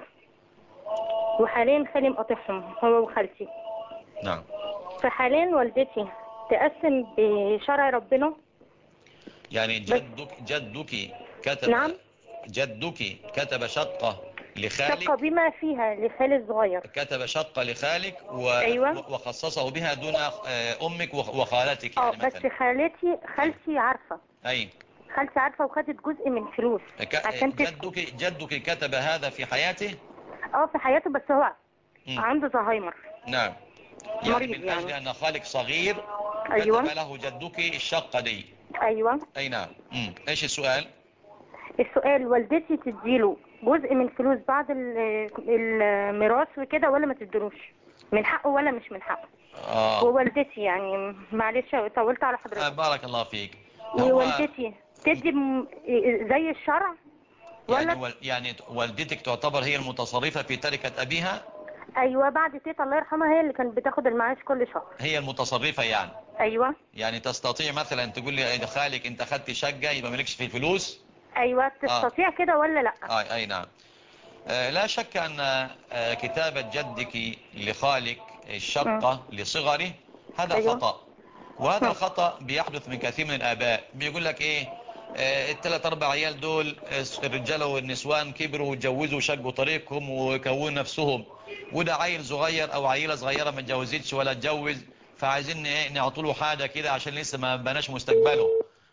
وحاليا خالي مقاطعهم هو وخالتي. نعم. فحاليا والدتي تقسم بشرع ربنا. يعني جدك كتب. نعم. جدك كتب شقة لخالك. شقة بما فيها لخالي الصغير. كتب شقة لخالك أيوة. وخصصه بها دون أمك وخالتك يعني بس مثلا. خالتي عارفة. أي. خالتي عارفة وخدت جزء من فلوس عشان تسكت. جدك كتب هذا في حياته؟ في حياته، بس هو مم. عنده زهايمر. نعم. يعني مريض من أجل أن خالك صغير أيوة. كتب له جدك الشقة دي. أيوة. أي نعم. إيش السؤال؟ السؤال: والدتي تديله جزء من فلوس بعد الميراث وكده، ولا ما تدلوش من حقه ولا مش من حقه؟ ووالدتي يعني معلش طولت على حضرتك. بارك الله فيك. ووالدتي تدي زي الشرع ولا يعني والدتك تعتبر هي المتصرفة في تركة أبيها؟ أيوة، بعد تيتا الله يرحمها هي اللي كانت بتاخد المعاش كل شهر. هي المتصرفة يعني؟ أيوة. يعني تستطيع مثلا تقول لي خالك انت خدت شقة يبقى مالكش في الفلوس؟ أيوة تستطيع كده ولا لا؟ أي نعم. لا شك أن كتابة جدك لخالك الشقة لصغره هذا أيوة. خطأ. وهذا الخطأ بيحدث من كثير من الآباء. بيقول لك إيه، الثلاث أربع عيال دول الرجال والنسوان كبروا واتجوزوا شقوا طريقهم وكونوا نفسهم، وده عيل صغير أو عيلة صغيرة ما اتجوزتش ولا اتجوز، فعايزين نعطوا له حاجة كده عشان لسه ما بناش مستقبله.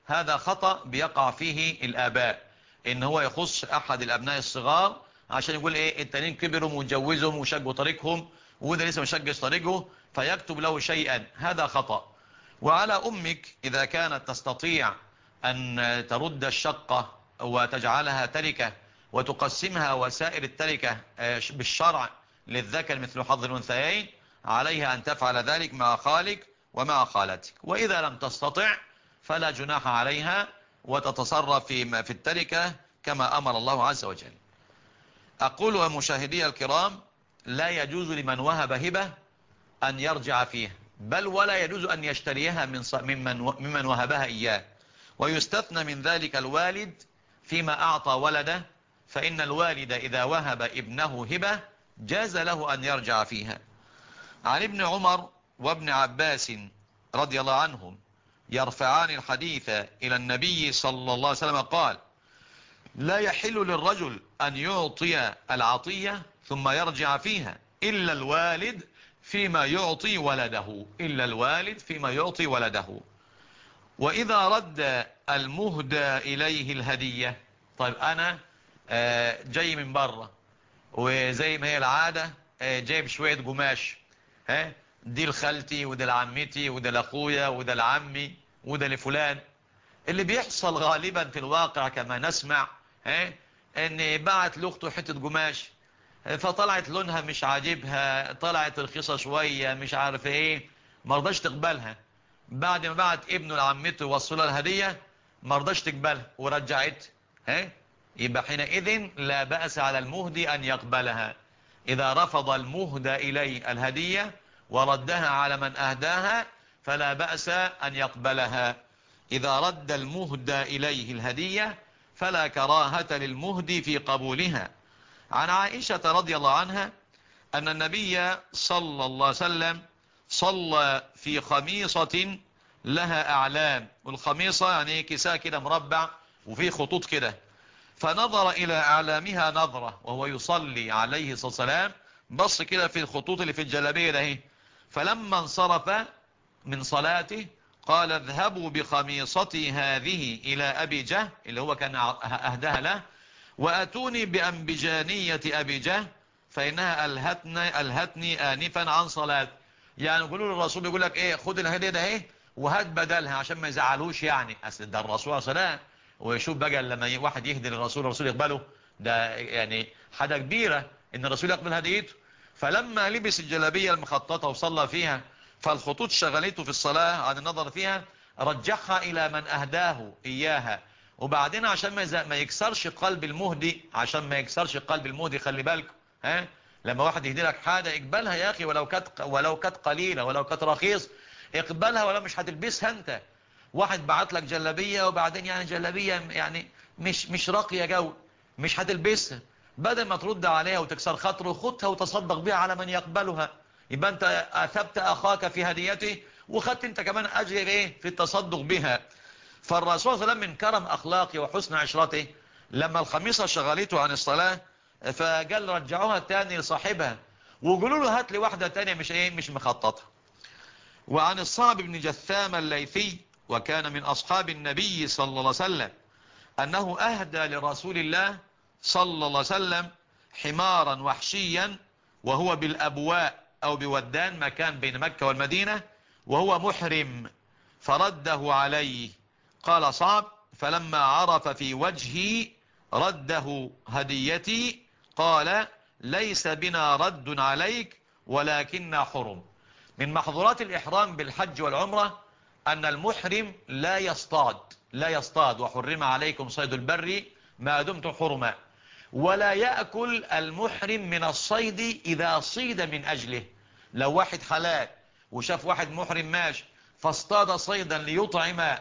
هذا خطأ بيقع فيه الآباء، إن هو يخص أحد الأبناء الصغار عشان يقول إيه التانيين كبروا وجوزهم وشجوا طريقهم وده لسه مشجش طريقه فيكتب له شيئا، هذا خطأ. وعلى أمك إذا كانت تستطيع أن ترد الشقة وتجعلها تركة وتقسمها وسائر التركة بالشرع للذكر مثل حظ الأنثيين، عليها أن تفعل ذلك مع خالك ومع خالتك. وإذا لم تستطع فلا جناح عليها وتتصرف في التركة كما أمر الله عز وجل. أقول مشاهدي الكرام، لا يجوز لمن وهب هبة أن يرجع فيها، بل ولا يجوز أن يشتريها ممن وهبها إياه. ويستثنى من ذلك الوالد فيما أعطى ولده، فإن الوالد إذا وهب ابنه هبة جاز له أن يرجع فيها. عن ابن عمر وابن عباس رضي الله عنهم يرفعان الحديث إلى النبي صلى الله عليه وسلم قال: لا يحل للرجل أن يعطي العطية ثم يرجع فيها إلا الوالد فيما يعطي ولده، إلا الوالد فيما يعطي ولده. وإذا رد المهدى إليه الهدية، طيب أنا جاي من بره وزي ما هي العادة جايب شوية قماش، دي لخالتي وده لعمتي وده لأخويا وده لعمي وده لفلان. اللي بيحصل غالبا في الواقع كما نسمع ان بعت لاخته حتة قماش فطلعت لونها مش عاجبها، طلعت رخيصة شوية مش عارف ايه، مرضاش تقبلها. بعد ما بعت ابنه لعمته وصلها الهدية مرضاش تقبلها ورجعت، يبقى حينئذ لا بأس على المهدي أن يقبلها. إذا رفض المهدى إليه الهدية وردها على من أهداها فلا بأس أن يقبلها. إذا رد المهدى إليه الهدية فلا كراهة للمهدي في قبولها. عن عائشة رضي الله عنها أن النبي صلى الله عليه وسلم صلى في خميصة لها أعلام، والخميصة يعني كساء كده مربع وفيه خطوط كده، فنظر إلى أعلامها نظرة وهو يصلي عليه الصلاة والسلام، بص كده في الخطوط اللي في الجلابية ده، فلما انصرف من صلاته قال: اذهبوا بخميصتي هذه إلى أبي جهل اللي هو كان أهدها له، وأتوني بأنبجانية أبي جهل فإنها ألهتني آنفا عن صلاة. يعني يقولوا للرسول يقول لك ايه، خد الهدية ده ايه وهات بدلها عشان ما يزعلوش، يعني أصل ده الرسول صلى الله عليه وسلم، ويشوف بقى لما واحد يهدي للرسول الرسول يقبله، ده يعني حاجة كبيرة ان الرسول يقبل هديته. فلما لبس الجلابية المخططة وصلى فيها فالخطوط شغلته في الصلاة عن النظر فيها، رجعها إلى من أهداه إياها. وبعدين عشان ما يكسرش قلب المهدي، عشان ما يكسرش قلب المهدي، خلي بالكم لما واحد يهدي لك حاجة اقبلها يا أخي، ولو كانت قليلة ولو كانت رخيص اقبلها، ولا مش هتلبسها انت. واحد بعت لك جلابية وبعدين يعني جلابية يعني مش راقية جو، مش هتلبسها، بدل ما ترد عليها وتكسر خاطره خدها وتصدق بها على من يقبلها، يبقى انت اثبت اخاك في هديته وخدت انت كمان اجر ايه في التصدق بها. فالرسول صلى الله عليه وسلم من كرم اخلاقه وحسن عشرته لما الخميصة شغلته عن الصلاة فقال رجعوها تاني لصاحبها وقولوا له هات لي واحدة تانية مش مخططة. وعن الصعب بن جثام الليثي وكان من أصحاب النبي صلى الله عليه وسلم أنه أهدى لرسول الله صلى الله عليه وسلم حمارا وحشيا وهو بالأبواء أو بودان مكان بين مكة والمدينة وهو محرم فرده عليه. قال صعب: فلما عرف في وجهي رده هديتي قال: ليس بنا رد عليك ولكننا حرم. من محظورات الإحرام بالحج والعمرة أن المحرم لا يصطاد، وحرم عليكم صيد البر ما دمتم حرما. ولا يأكل المحرم من الصيد إذا صيد من أجله. لو واحد حلال وشاف واحد محرم ماشي فاصطاد صيدا ليطعم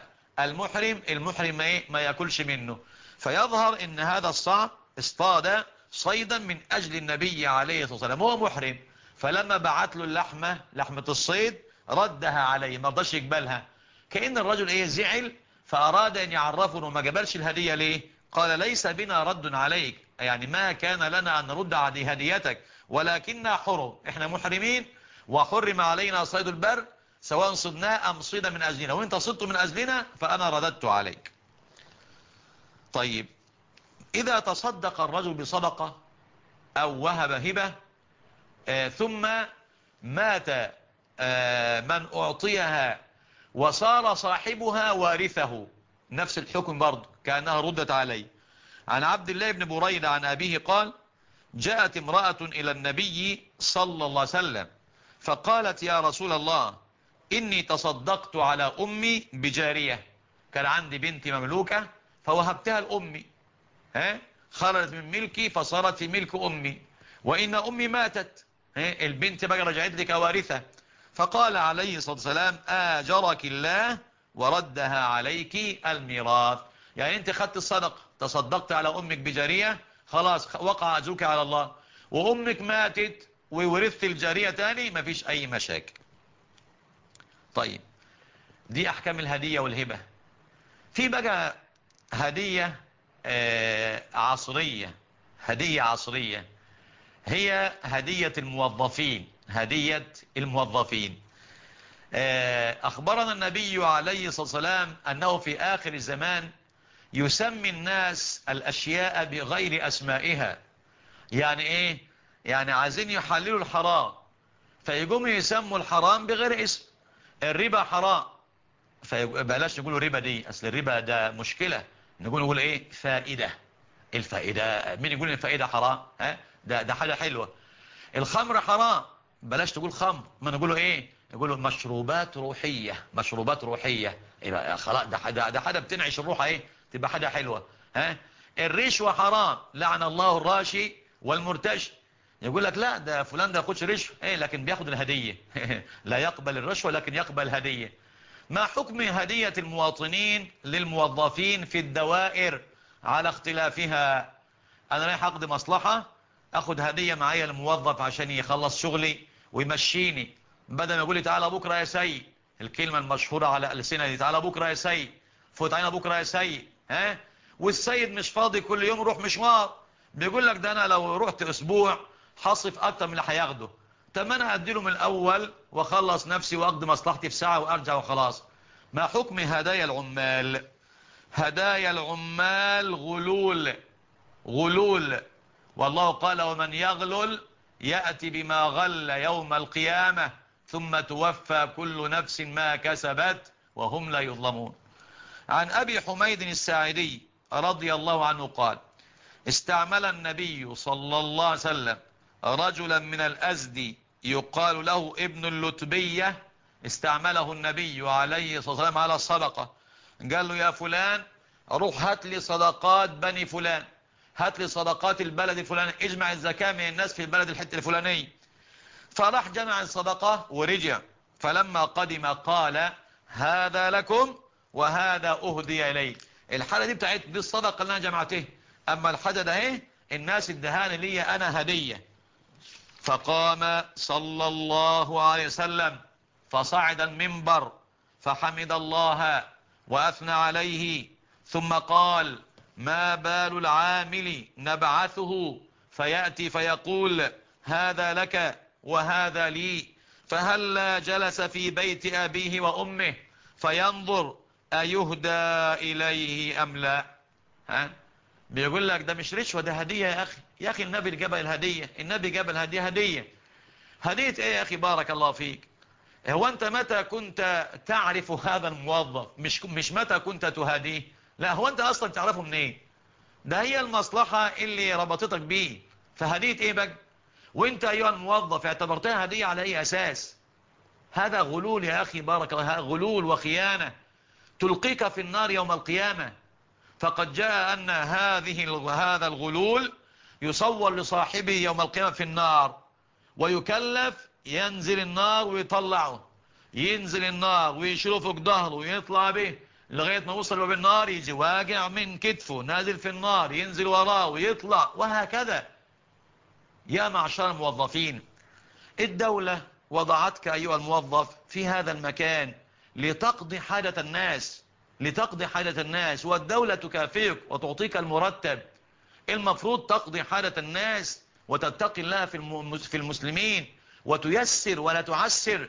المحرم ما يأكلش منه. فيظهر ان هذا الصعب اصطاد صيدا من أجل النبي عليه الصلاة والسلام، هو محرم، فلما بعت له لحمة الصيد ردها عليه، ما رضاش يقبلها. كأن الرجل زعل فأراد أن يعرفه انه ما قبلش الهدية. ليه؟ قال: ليس بنا رد عليك، يعني ما كان لنا أن نرد هديتك ولكننا حرم، احنا محرمين وحرم علينا صيد البر، سواء صدناه أم صيد من أجلنا، وإنت صدت من أجلنا فأنا رددت عليك. طيب، إذا تصدق الرجل بصدقة أو وهب هبة ثم مات من أعطيها وصار صاحبها وارثه، نفس الحكم برضه كأنها ردت عليه. عن عبد الله بن بريدة عن أبيه قال: جاءت امرأة إلى النبي صلى الله عليه وسلم فقالت: يا رسول الله، إني تصدقت على أمي بجارية، كان عندي بنت مملوكة فوهبتها لأمي، خرجت من ملكي فصارت في ملك أمي، وإن أمي ماتت، البنت بقى رجعت لي كوارثة. فقال عليه الصلاة والسلام: آجرك الله وردها عليك الميراث. يعني انت خدت الصدقة، تصدقت على أمك بجارية، خلاص وقع أجرك على الله، وأمك ماتت وورثت الجارية تاني، مفيش أي مشاكل. طيب، دي أحكام الهدية والهبة. في بقى هدية عصرية، هدية عصرية هي هدية الموظفين. هدية الموظفين، أخبرنا النبي عليه الصلاة والسلام أنه في آخر الزمان يسمي الناس الأشياء بغير أسمائها. يعني إيه؟ يعني عايزين يحللوا الحرام فيقوموا يسموا الحرام بغير اسم. الربا حرام فبلاش نقول ربا دي، أصل الربا ده مشكلة، نقول إيه؟ فائدة. الفائدة، مين يقول الفائدة حرام؟ ده حاجة حلوة. الخمر حرام، بلاش تقول خمر، ما نقوله ايه؟ نقوله مشروبات روحية. مشروبات روحية يبقى خلاص، ده حاجة بتنعش الروح، ايه تبقى حاجة حلوة. الرشوة حرام، لعن الله الراشي والمرتشي. يقول لك لا، ده فلان ده ياخدش رشوة، لكن بياخد الهدية. لا يقبل الرشوة لكن يقبل هدية. ما حكم هدية المواطنين للموظفين في الدوائر على اختلافها؟ انا رايح اقضي مصلحة، اخد هدية معايا الموظف عشان يخلص شغلي ويمشيني، بدل ما يقول لي تعالى بكرة يا سيد، الكلمة المشهورة على الألسنة دي، تعالى بكرة يا سيد، فوت علينا بكرة يا سيد، والسيد مش فاضي كل يوم يروح مشوار، بيقول لك ده انا لو رحت اسبوع هصرف اكتر من اللي هياخده. طب انا اديله من الاول واخلص نفسي واقضي مصلحتي في ساعة وارجع وخلاص. ما حكم هدايا العمال؟ هدايا العمال غلول، غلول. والله قال: ومن يغلل يأتي بما غل يوم القيامة ثم توفى كل نفس ما كسبت وهم لا يظلمون. عن أبي حميد الساعدي رضي الله عنه قال: استعمل النبي صلى الله عليه وسلم رجلا من الأزدي يقال له ابن اللتبية، استعمله النبي عليه الصلاة والسلام على الصدقة. قال له: يا فلان، روح هات لي صدقات بني فلان، هات لي صدقات البلد الفلاني، اجمع الزكاة من الناس في البلد الحتة الفلانية. فراح جمع الصدقة ورجع، فلما قدم قال: هذا لكم وهذا أهدي إلي. الحالة دي بتاعت دي الصدقة اللي أنا جمعته، أما الحاجة ده ايه الناس ادهاني لي أنا هدية. فقام صلى الله عليه وسلم فصعد المنبر فحمد الله وأثنى عليه، ثم قال: ما بال العامل نبعثه فيأتي فيقول هذا لك وهذا لي، فهلا جلس في بيت أبيه وأمه فينظر أيهدى إليه أم لا. بيقول لك ده مش رشوة، ده هدية يا أخي. يا أخي النبي جاب الهدية، النبي جاب الهدية هدية. هدية ايه يا أخي؟ بارك الله فيك. هو أنت متى كنت تعرف هذا الموظف؟ مش متى كنت تهديه، لا، هو أنت أصلا تعرفه منين؟ ده هي المصلحة اللي ربطتك بيه، فهدية ايه بقى؟ وانت أيها الموظف اعتبرتها هدية على أي أساس؟ هذا غلول يا أخي، بارك الله، غلول وخيانة تلقيك في النار يوم القيامة. فقد جاء أن هذا الغلول يصور لصاحبه يوم القيامة في النار، ويكلف ينزل النار ويطلعه، ينزل النار ويشيله فوق ظهره ويطلع به لغاية ما وصل باب النار، يجي واقع من كتفه نازل في النار، ينزل وراه ويطلع، وهكذا. يا معشر الموظفين، الدولة وضعتك أيها الموظف في هذا المكان لتقضي حاجة الناس، لتقضي حاجة الناس، والدولة تكافئك وتعطيك المرتب. المفروض تقضي حاجة الناس وتتقي الله في المسلمين وتيسر ولا تعسر.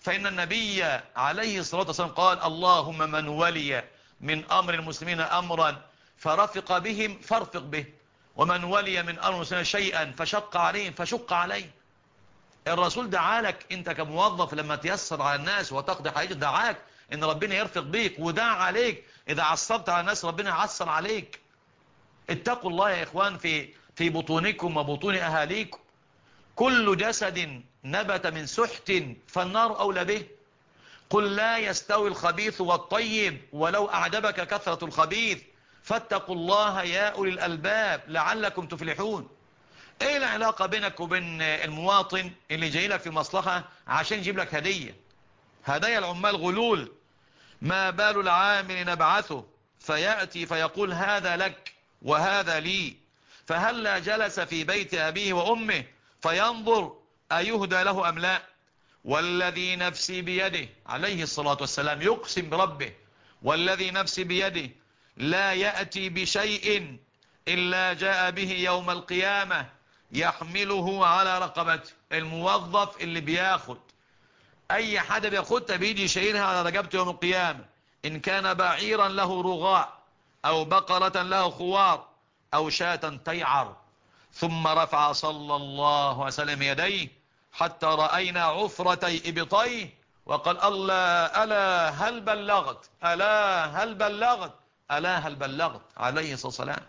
فإن النبي عليه الصلاة والسلام قال اللهم من ولي من أمر المسلمين أمرا فرفق بهم فارفق به، ومن ولي من أمر المسلمين شيئا فشق عليهم فشق عليه. الرسول دعالك انت كموظف لما تيسر على الناس وتقضي حاجة، دعاك ان ربنا يرفق بيك، ودعا عليك اذا عصرت على الناس ربنا يعصر عليك. اتقوا الله يا اخوان في بطونكم وبطون اهاليكم. كل جسد نبت من سحت فالنار اولى به. قل لا يستوي الخبيث والطيب ولو اعجبك كثرة الخبيث فاتقوا الله يا اولي الالباب لعلكم تفلحون. ايه العلاقة بينك وبين المواطن اللي جاي لك في مصلحة عشان يجيب لك هدية؟ هدايا العمال غلول. ما بال العامل نبعثه فيأتي فيقول هذا لك وهذا لي، فهلا جلس في بيت أبيه وأمه فينظر أيهدى له أم لا. والذي نفسي بيده عليه الصلاة والسلام يقسم بربه والذي نفسي بيده لا يأتي بشيء إلا جاء به يوم القيامة يحمله على رقبته. الموظف اللي بياخد اي حد بياخدها بيجي يشيلها على رقبته يوم القيامة، ان كان بعيرا له رغاء او بقرة له خوار او شاة تيعر. ثم رفع صلى الله عليه وسلم يديه حتى رأينا عفرتي ابطيه وقال ألا هل بلغت ألا هل بلغت ألا هل بلغت عليه الصلاة والسلام.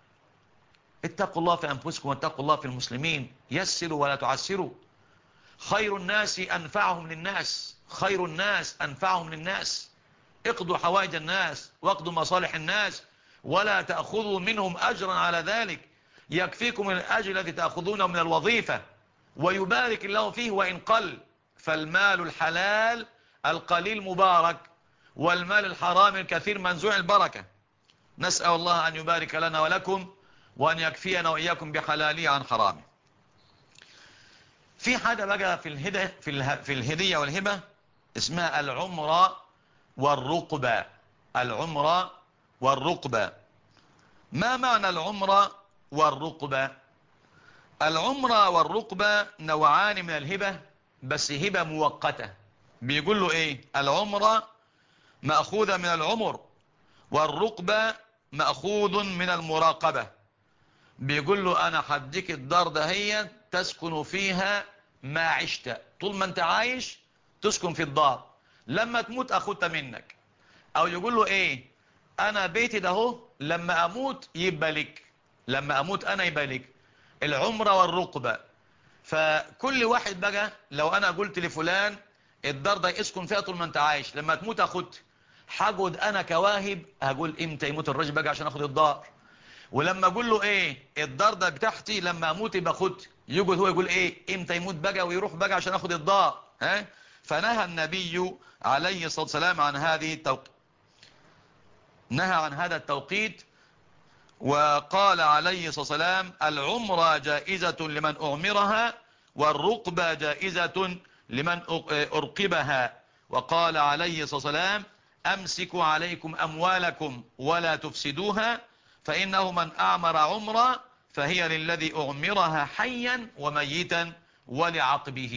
اتقوا الله في أنفسكم واتقوا الله في المسلمين. يسروا ولا تعسروا. خير الناس أنفعهم للناس، خير الناس أنفعهم للناس. اقضوا حوائج الناس واقضوا مصالح الناس ولا تأخذوا منهم أجرا على ذلك. يكفيكم الأجر الذي تأخذونه من الوظيفة ويبارك الله فيه وإن قل. فالمال الحلال القليل مبارك والمال الحرام الكثير منزوع البركة. نسأل الله أن يبارك لنا ولكم وأن يكفينا وإياكم بحلاله عن حرامه. في حاجة بقى في الهدية والهبة اسمها العمرة والرقبة. العمرة والرقبة. ما معنى العمرة والرقبة؟ العمرة والرقبة نوعان من الهبة بس هبة مؤقتة. بيقول له ايه؟ العمرة مأخوذة من العمر والرقبة مأخوذ من المراقبة. بيقول له انا حديك الدار ده هي تسكن فيها ما عشت، طول ما انت عايش تسكن في الدار، لما تموت اخدها منك. او يقول له ايه؟ انا بيتي ده هو لما اموت يبقى لك، لما اموت انا يبقى لك. العمرة والرقبة. فكل واحد بقى لو انا قلت لفلان الدار ده اسكن فيها طول ما انت عايش، لما تموت اخد، حاجد انا كواهب هقول امتى يموت الراجل بقى عشان اخد الدار. ولما اقول له ايه الدار ده بتاعتي لما اموت يبقى خد، يقول هو يقول ايه امتى يموت بقى ويروح بقى عشان اخد الدار. فنهى النبي عليه الصلاة والسلام عن هذه التوقيت، نهى عن هذا التوقيت. وقال عليه الصلاة والسلام العمرة جائزة لمن أعمرها والرقبة جائزة لمن أرقبها. وقال عليه الصلاة والسلام أمسكوا عليكم أموالكم ولا تفسدوها فإنه من أعمر عمرة فهي للذي أعمرها حيا وميتا ولعقبه.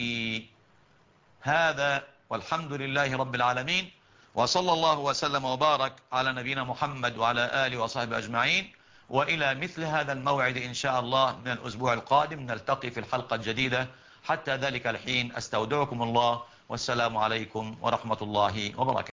هذا والحمد لله رب العالمين، وصلى الله وسلم وبارك على نبينا محمد وعلى آله وصحبه أجمعين. وإلى مثل هذا الموعد إن شاء الله من الأسبوع القادم نلتقي في الحلقة الجديدة. حتى ذلك الحين أستودعكم الله والسلام عليكم ورحمة الله وبركاته.